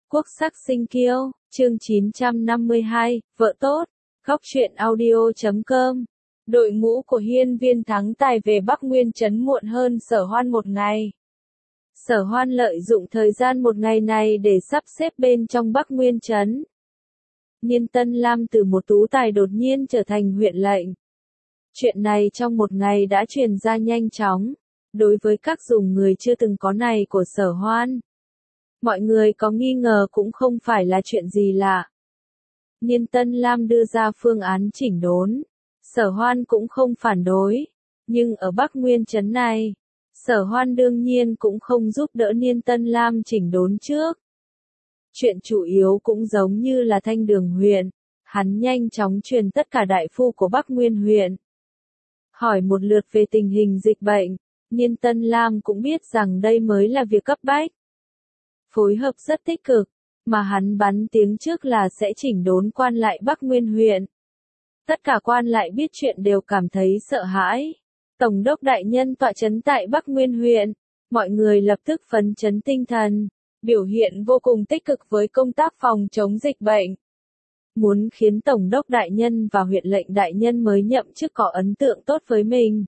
Quốc sắc sinh kiêu, chương 952, vợ tốt, góc truyện audio.com. Đội ngũ của Hiên Viên Thắng Tài về Bắc Nguyên Trấn muộn hơn Sở Hoan một ngày. Sở Hoan lợi dụng thời gian một ngày này để sắp xếp bên trong Bắc Nguyên Trấn. Niên Tân Lam từ một tú tài đột nhiên trở thành huyện lệnh. Chuyện này trong một ngày đã truyền ra nhanh chóng, đối với các dùng người chưa từng có này của Sở Hoan. Mọi người có nghi ngờ cũng không phải là chuyện gì lạ. Niên Tân Lam đưa ra phương án chỉnh đốn. Sở Hoan cũng không phản đối. Nhưng ở Bắc Nguyên Trấn này, Sở Hoan đương nhiên cũng không giúp đỡ Niên Tân Lam chỉnh đốn trước. Chuyện chủ yếu cũng giống như là Thanh Đường huyện. Hắn nhanh chóng truyền tất cả đại phu của Bắc Nguyên huyện. Hỏi một lượt về tình hình dịch bệnh, Niên Tân Lam cũng biết rằng đây mới là việc cấp bách. Phối hợp rất tích cực, mà hắn bắn tiếng trước là sẽ chỉnh đốn quan lại Bắc Nguyên huyện. Tất cả quan lại biết chuyện đều cảm thấy sợ hãi. Tổng đốc đại nhân tọa trấn tại Bắc Nguyên huyện, mọi người lập tức phấn chấn tinh thần, biểu hiện vô cùng tích cực với công tác phòng chống dịch bệnh. Muốn khiến Tổng đốc đại nhân và huyện lệnh đại nhân mới nhậm chức có ấn tượng tốt với mình.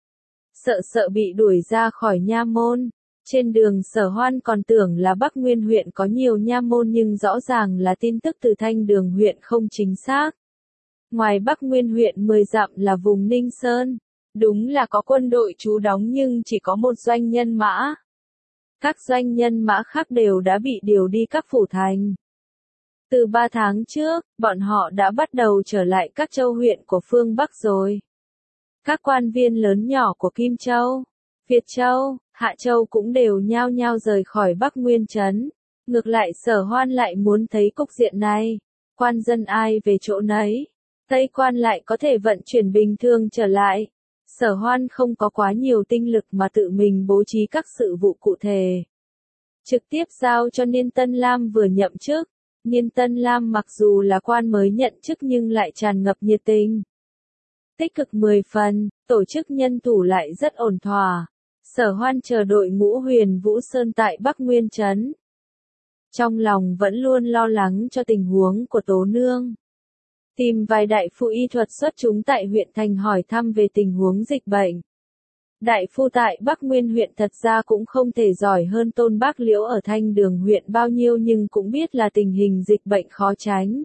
Sợ bị đuổi ra khỏi nha môn. Trên đường Sở Hoan còn tưởng là Bắc Nguyên huyện có nhiều nha môn nhưng rõ ràng là tin tức từ Thanh Đường huyện không chính xác. Ngoài Bắc Nguyên huyện 10 dặm là vùng Ninh Sơn. Đúng là có quân đội trú đóng nhưng chỉ có một doanh nhân mã. Các doanh nhân mã khác đều đã bị điều đi các phủ thành. Từ 3 tháng trước, bọn họ đã bắt đầu trở lại các châu huyện của phương Bắc rồi. Các quan viên lớn nhỏ của Kim Châu, Việt Châu, Hạ Châu cũng đều nhao nhao rời khỏi Bắc Nguyên Trấn. Ngược lại Sở Hoan lại muốn thấy cục diện này. Quan dân ai về chỗ nấy. Tây quan lại có thể vận chuyển bình thường trở lại. Sở Hoan không có quá nhiều tinh lực mà tự mình bố trí các sự vụ cụ thể. Trực tiếp giao cho Niên Tân Lam vừa nhậm chức. Niên Tân Lam mặc dù là quan mới nhận chức nhưng lại tràn ngập nhiệt tình. Tích cực 10 phần, tổ chức nhân thủ lại rất ổn thỏa. Sở Hoan chờ đội ngũ Huyền Vũ Sơn tại Bắc Nguyên Trấn. Trong lòng vẫn luôn lo lắng cho tình huống của Tố Nương. Tìm vài đại phu y thuật xuất chúng tại huyện thành hỏi thăm về tình huống dịch bệnh. Đại phu tại Bắc Nguyên huyện thật ra cũng không thể giỏi hơn Tôn Bác Liễu ở Thanh Đường huyện bao nhiêu nhưng cũng biết là tình hình dịch bệnh khó tránh.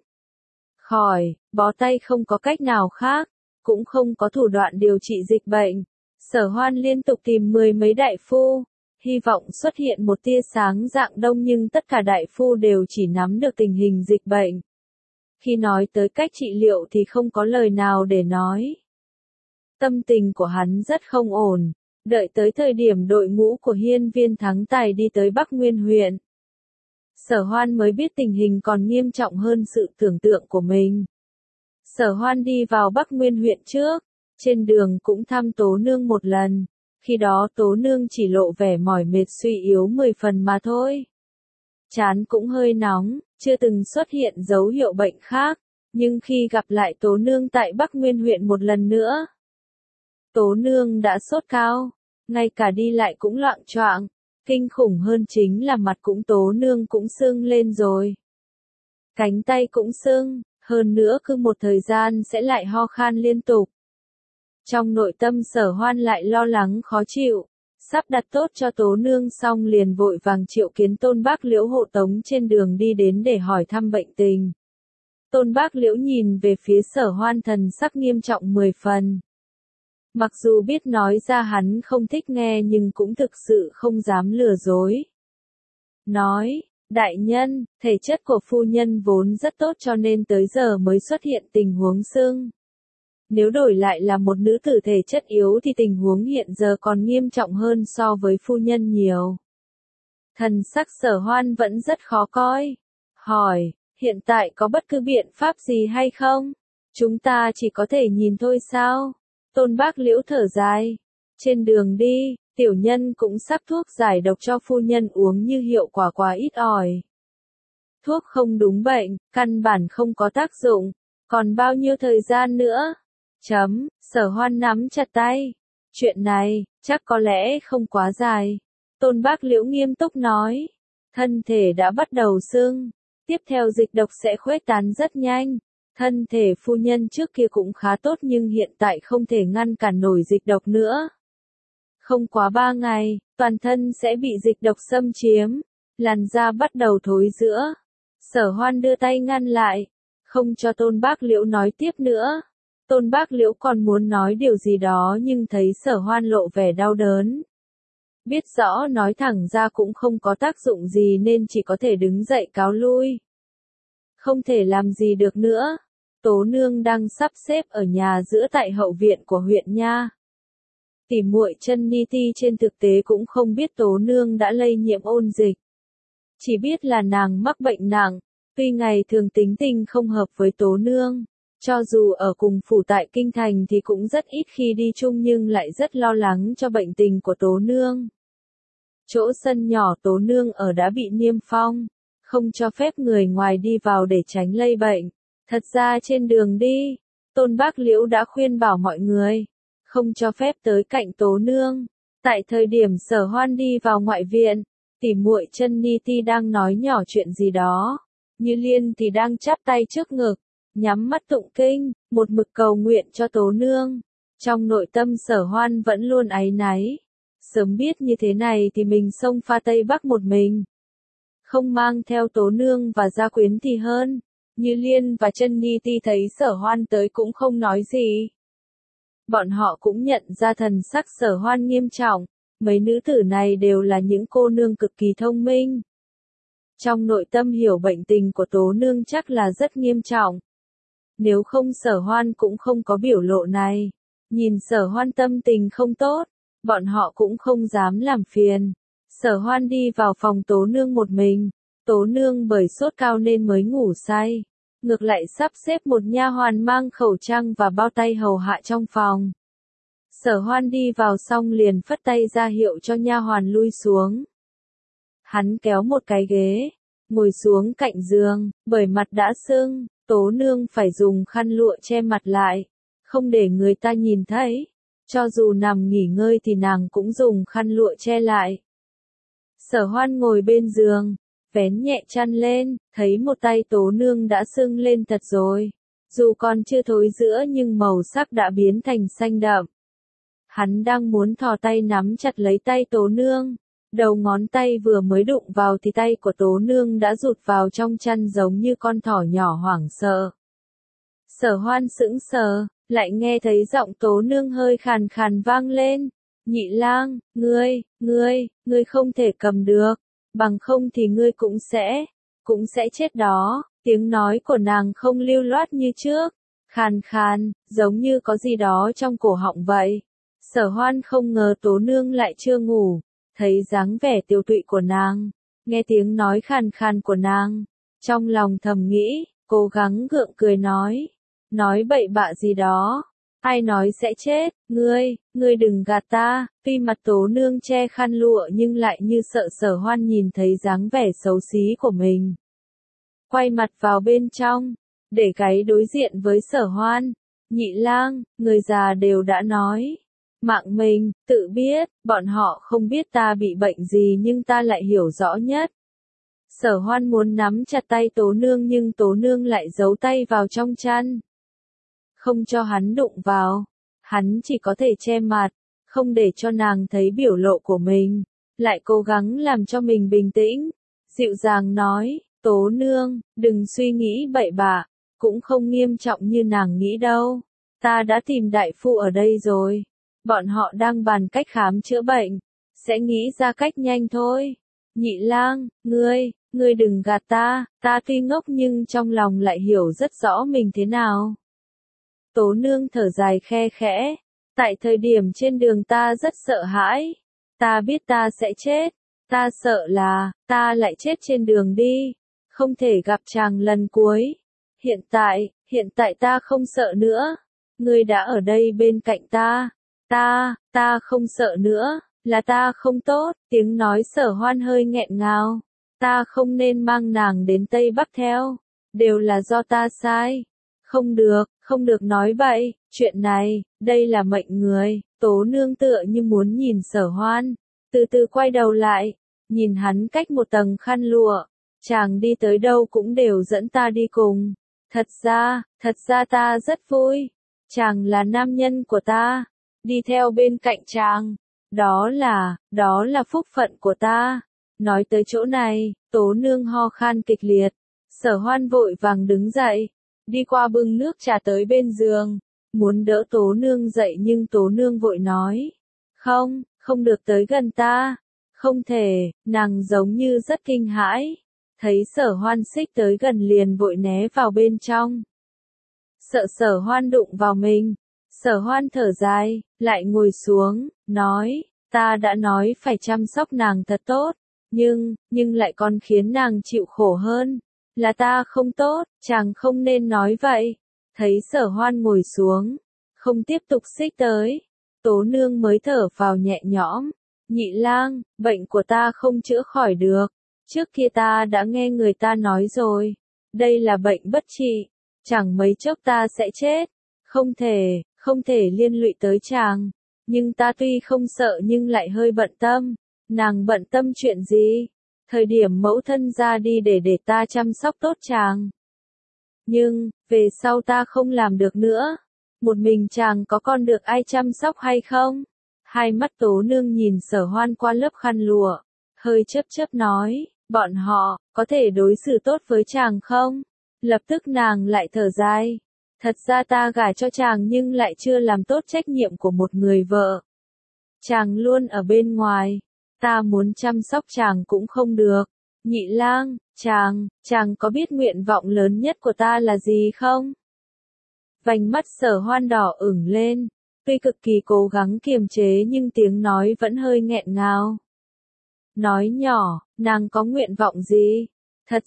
Khỏi, bó tay không có cách nào khác, cũng không có thủ đoạn điều trị dịch bệnh. Sở Hoan liên tục tìm 10 mấy đại phu, hy vọng xuất hiện một tia sáng dạng đông nhưng tất cả đại phu đều chỉ nắm được tình hình dịch bệnh. Khi nói tới cách trị liệu thì không có lời nào để nói. Tâm tình của hắn rất không ổn, đợi tới thời điểm đội ngũ của Hiên Viên Thắng Tài đi tới Bắc Nguyên huyện. Sở Hoan mới biết tình hình còn nghiêm trọng hơn sự tưởng tượng của mình. Sở Hoan đi vào Bắc Nguyên huyện trước. Trên đường cũng thăm Tố Nương một lần, khi đó Tố Nương chỉ lộ vẻ mỏi mệt suy yếu 10 phần mà thôi. Trán cũng hơi nóng, chưa từng xuất hiện dấu hiệu bệnh khác, nhưng khi gặp lại Tố Nương tại Bắc Nguyên huyện một lần nữa, Tố Nương đã sốt cao, ngay cả đi lại cũng loạng choạng, kinh khủng hơn chính là mặt cũng Tố Nương cũng sưng lên rồi. Cánh tay cũng sưng, hơn nữa cứ một thời gian sẽ lại ho khan liên tục. Trong nội tâm Sở Hoan lại lo lắng khó chịu, sắp đặt tốt cho Tố Nương xong liền vội vàng triệu kiến Tôn Bác Liễu hộ tống trên đường đi đến để hỏi thăm bệnh tình. Tôn Bác Liễu nhìn về phía Sở Hoan thần sắc nghiêm trọng 10 phần. Mặc dù biết nói ra hắn không thích nghe nhưng cũng thực sự không dám lừa dối. Nói, đại nhân, thể chất của phu nhân vốn rất tốt cho nên tới giờ mới xuất hiện tình huống sưng. Nếu đổi lại là một nữ tử thể chất yếu thì tình huống hiện giờ còn nghiêm trọng hơn so với phu nhân nhiều. Thần sắc Sở Hoan vẫn rất khó coi. Hỏi, hiện tại có bất cứ biện pháp gì hay không? Chúng ta chỉ có thể nhìn thôi sao? Tôn Bác Liễu thở dài. Trên đường đi, tiểu nhân cũng sắp thuốc giải độc cho phu nhân uống như hiệu quả quá ít ỏi. Thuốc không đúng bệnh, căn bản không có tác dụng. Còn bao nhiêu thời gian nữa? Sở Hoan nắm chặt tay. Chuyện này, chắc có lẽ không quá dài. Tôn Bác Liễu nghiêm túc nói. thân thể đã bắt đầu sưng. Tiếp theo dịch độc sẽ khuếch tán rất nhanh. Thân thể phu nhân trước kia cũng khá tốt nhưng hiện tại không thể ngăn cản nổi dịch độc nữa. Không quá 3 ngày, toàn thân sẽ bị dịch độc xâm chiếm, làn da bắt đầu thối rữa. Sở Hoan đưa tay ngăn lại, không cho Tôn Bác Liễu nói tiếp nữa. Tôn Bác Liễu còn muốn nói điều gì đó nhưng thấy Sở Hoan lộ vẻ đau đớn. Biết rõ nói thẳng ra cũng không có tác dụng gì nên chỉ có thể đứng dậy cáo lui. Không thể làm gì được nữa. Tố Nương đang sắp xếp ở nhà giữa tại hậu viện của huyện nha. Tỉ muội Chân Ni Ti trên thực tế cũng không biết Tố Nương đã lây nhiễm ôn dịch. Chỉ biết là nàng mắc bệnh nặng, tuy ngày thường tính tình không hợp với Tố Nương. Cho dù ở cùng phủ tại Kinh Thành thì cũng rất ít khi đi chung nhưng lại rất lo lắng cho bệnh tình của Tố Nương. Chỗ sân nhỏ Tố Nương ở đã bị niêm phong, không cho phép người ngoài đi vào để tránh lây bệnh. Thật ra trên đường đi, Tôn Bác Liễu đã khuyên bảo mọi người, không cho phép tới cạnh Tố Nương. Tại thời điểm Sở Hoan đi vào ngoại viện, tỉ muội Chân Ni Ti đang nói nhỏ chuyện gì đó. Như Liên thì đang chắp tay trước ngực, nhắm mắt tụng kinh, một mực cầu nguyện cho Tố Nương. Trong nội tâm Sở Hoan vẫn luôn áy náy. Sớm biết như thế này thì mình xông pha Tây Bắc một mình. Không mang theo Tố Nương và gia quyến thì hơn. Như Liên và Chân Ni Ti thấy Sở Hoan tới cũng không nói gì. Bọn họ cũng nhận ra thần sắc Sở Hoan nghiêm trọng. Mấy nữ tử này đều là những cô nương cực kỳ thông minh. Trong nội tâm hiểu bệnh tình của Tố Nương chắc là rất nghiêm trọng. Nếu không Sở Hoan cũng không có biểu lộ này. Nhìn Sở Hoan tâm tình không tốt, bọn họ cũng không dám làm phiền. Sở Hoan đi vào phòng Tố Nương một mình. Tố Nương bởi sốt cao nên mới ngủ say. Ngược lại sắp xếp một nha hoàn mang khẩu trang và bao tay hầu hạ trong phòng. Sở Hoan đi vào xong liền phất tay ra hiệu cho nha hoàn lui xuống. Hắn kéo một cái ghế, ngồi xuống cạnh giường, bởi mặt đã sưng, Tố Nương phải dùng khăn lụa che mặt lại, không để người ta nhìn thấy. Cho dù nằm nghỉ ngơi thì nàng cũng dùng khăn lụa che lại. Sở Hoan ngồi bên giường, vén nhẹ chăn lên, thấy một tay Tố Nương đã sưng lên thật rồi. Dù còn chưa thối rữa nhưng màu sắc đã biến thành xanh đậm. Hắn đang muốn thò tay nắm chặt lấy tay Tố Nương. Đầu ngón tay vừa mới đụng vào thì tay của Tố Nương đã rụt vào trong chăn giống như con thỏ nhỏ hoảng sợ. Sở Hoan sững sờ, lại nghe thấy giọng Tố Nương hơi khàn khàn vang lên. Nhị lang, ngươi không thể cầm được, bằng không thì ngươi cũng sẽ chết đó. Tiếng nói của nàng không lưu loát như trước, khàn khàn, giống như có gì đó trong cổ họng vậy. Sở Hoan không ngờ Tố Nương lại chưa ngủ, thấy dáng vẻ tiêu tụy của nàng, nghe tiếng nói khàn khàn của nàng, trong lòng thầm nghĩ, cố gắng gượng cười nói bậy bạ gì đó, ai nói sẽ chết, ngươi đừng gạt ta. Tuy mặt Tố Nương che khăn lụa nhưng lại như sợ Sở Hoan nhìn thấy dáng vẻ xấu xí của mình. Quay mặt vào bên trong, để gáy đối diện với Sở Hoan. Nhị lang, người già đều đã nói. Mạng mình, tự biết, bọn họ không biết ta bị bệnh gì nhưng ta lại hiểu rõ nhất. Sở Hoan muốn nắm chặt tay Tố Nương nhưng Tố Nương lại giấu tay vào trong chăn. Không cho hắn đụng vào. Hắn chỉ có thể che mặt, không để cho nàng thấy biểu lộ của mình. Lại cố gắng làm cho mình bình tĩnh. Dịu dàng nói, Tố Nương, đừng suy nghĩ bậy bạ, cũng không nghiêm trọng như nàng nghĩ đâu. Ta đã tìm đại phu ở đây rồi. Bọn họ đang bàn cách khám chữa bệnh. Sẽ nghĩ ra cách nhanh thôi. Nhị lang, ngươi đừng gạt ta tuy ngốc nhưng trong lòng lại hiểu rất rõ mình thế nào. Tố Nương thở dài khe khẽ. Tại thời điểm trên đường ta rất sợ hãi. Ta biết ta sẽ chết. Ta sợ là, ta lại chết trên đường đi. Không thể gặp chàng lần cuối. Hiện tại ta không sợ nữa. Ngươi đã ở đây bên cạnh ta. Ta không sợ nữa, là ta không tốt. Tiếng nói Sở Hoan hơi nghẹn ngào. Ta không nên mang nàng đến Tây Bắc theo. Đều là do ta sai. Không được nói bậy, chuyện này, đây là mệnh người. Tố Nương tựa như muốn nhìn Sở Hoan, từ từ quay đầu lại, nhìn hắn cách một tầng khăn lụa, chàng đi tới đâu cũng đều dẫn ta đi cùng. Thật ra ta rất vui, chàng là nam nhân của ta, đi theo bên cạnh chàng, đó là phúc phận của ta. Nói tới chỗ này, Tố Nương ho khan kịch liệt, Sở Hoan vội vàng đứng dậy, đi qua bưng nước trà tới bên giường, muốn đỡ Tố Nương dậy nhưng Tố Nương vội nói, không được tới gần ta, không thể, nàng giống như rất kinh hãi, thấy Sở Hoan xích tới gần liền vội né vào bên trong. Sợ Sở Hoan đụng vào mình, Sở Hoan thở dài, lại ngồi xuống, nói, ta đã nói phải chăm sóc nàng thật tốt, nhưng lại còn khiến nàng chịu khổ hơn, là ta không tốt, chàng không nên nói vậy. Thấy Sở Hoan ngồi xuống, không tiếp tục xích tới, Tố Nương mới thở vào nhẹ nhõm, Nhị lang, bệnh của ta không chữa khỏi được, trước kia ta đã nghe người ta nói rồi, đây là bệnh bất trị, chẳng mấy chốc ta sẽ chết, không thể liên lụy tới chàng, nhưng ta tuy không sợ nhưng lại hơi bận tâm. Nàng bận tâm chuyện gì? Thời điểm mẫu thân ra đi để ta chăm sóc tốt chàng. Nhưng, về sau ta không làm được nữa. Một mình chàng có còn được ai chăm sóc hay không? Hai mắt Tố Nương nhìn Sở Hoan qua lớp khăn lụa, hơi chớp nói, bọn họ, có thể đối xử tốt với chàng không? Lập tức nàng lại thở dài. Thật ra ta gả cho chàng nhưng lại chưa làm tốt trách nhiệm của một người vợ. Chàng luôn ở bên ngoài. Ta muốn chăm sóc chàng cũng không được. Nhị lang, chàng có biết nguyện vọng lớn nhất của ta là gì không? Vành mắt Sở Hoan đỏ ửng lên, tuy cực kỳ cố gắng kiềm chế nhưng tiếng nói vẫn hơi nghẹn ngào. Nói nhỏ, nàng có nguyện vọng gì? Thật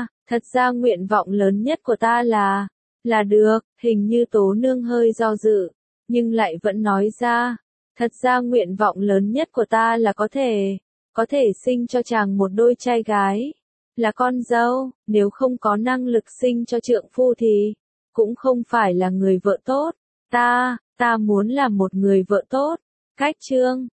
ra nguyện vọng lớn nhất của ta là được, hình như Tố Nương hơi do dự, nhưng lại vẫn nói ra. Thật ra nguyện vọng lớn nhất của ta là có thể sinh cho chàng một đôi trai gái, là con dâu, nếu không có năng lực sinh cho trượng phu thì cũng không phải là người vợ tốt. Ta muốn là một người vợ tốt. Cách chương